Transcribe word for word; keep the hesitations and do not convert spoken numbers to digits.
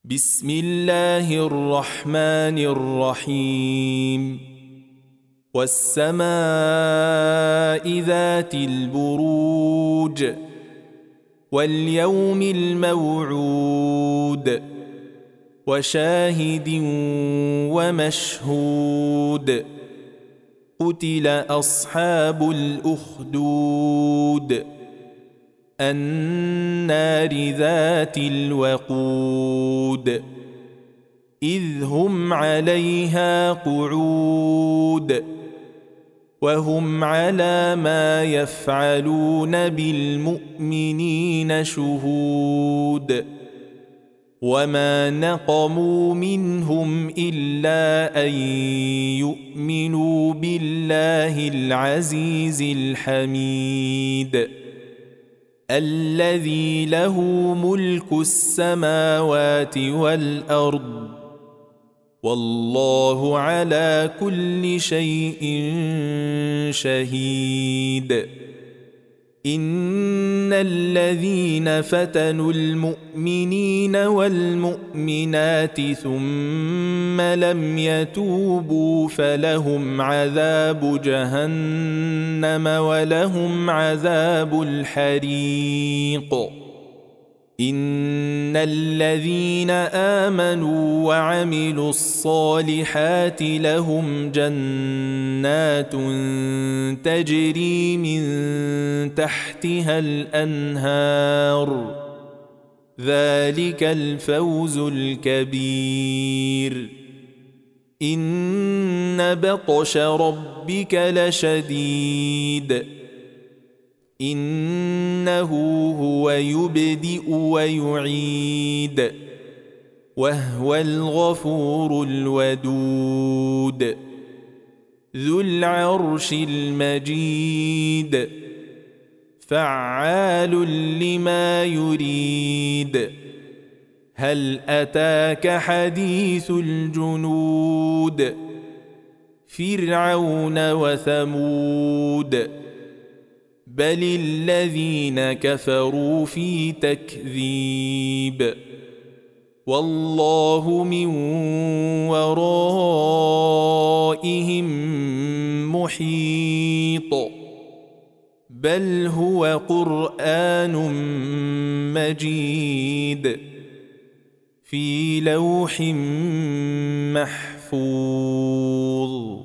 بسم الله الرحمن الرحيم والسماء ذات البروج واليوم الموعود وشاهد ومشهود قتل أصحاب الأخدود النار ذات الوقود إذ هم عليها قعود وهم على ما يفعلون بالمؤمنين شهود وما نقموا منهم إلا أن يؤمنوا بالله العزيز الحميد الذي له ملك السماوات والأرض والله على كل شيء شهيد إن الذين فتنوا المؤمنين والمؤمنات ثم لم يتوبوا فلهم عذاب جهنم ولهم عذاب الحريق إن الذين آمنوا وعملوا الصالحات لهم جنات تجري من تحتها الأنهار ذلك الفوز الكبير إن بطش ربك لشديد إنه هو يبدئ ويعيد وهو الغفور الودود ذو العرش المجيد فعال لما يريد هل أتاك حديث الجنود فرعون وثمود بل الذين كفروا في تكذيب والله من ورائهم محيط بل هو قرآن مجيد في لوح محفوظ.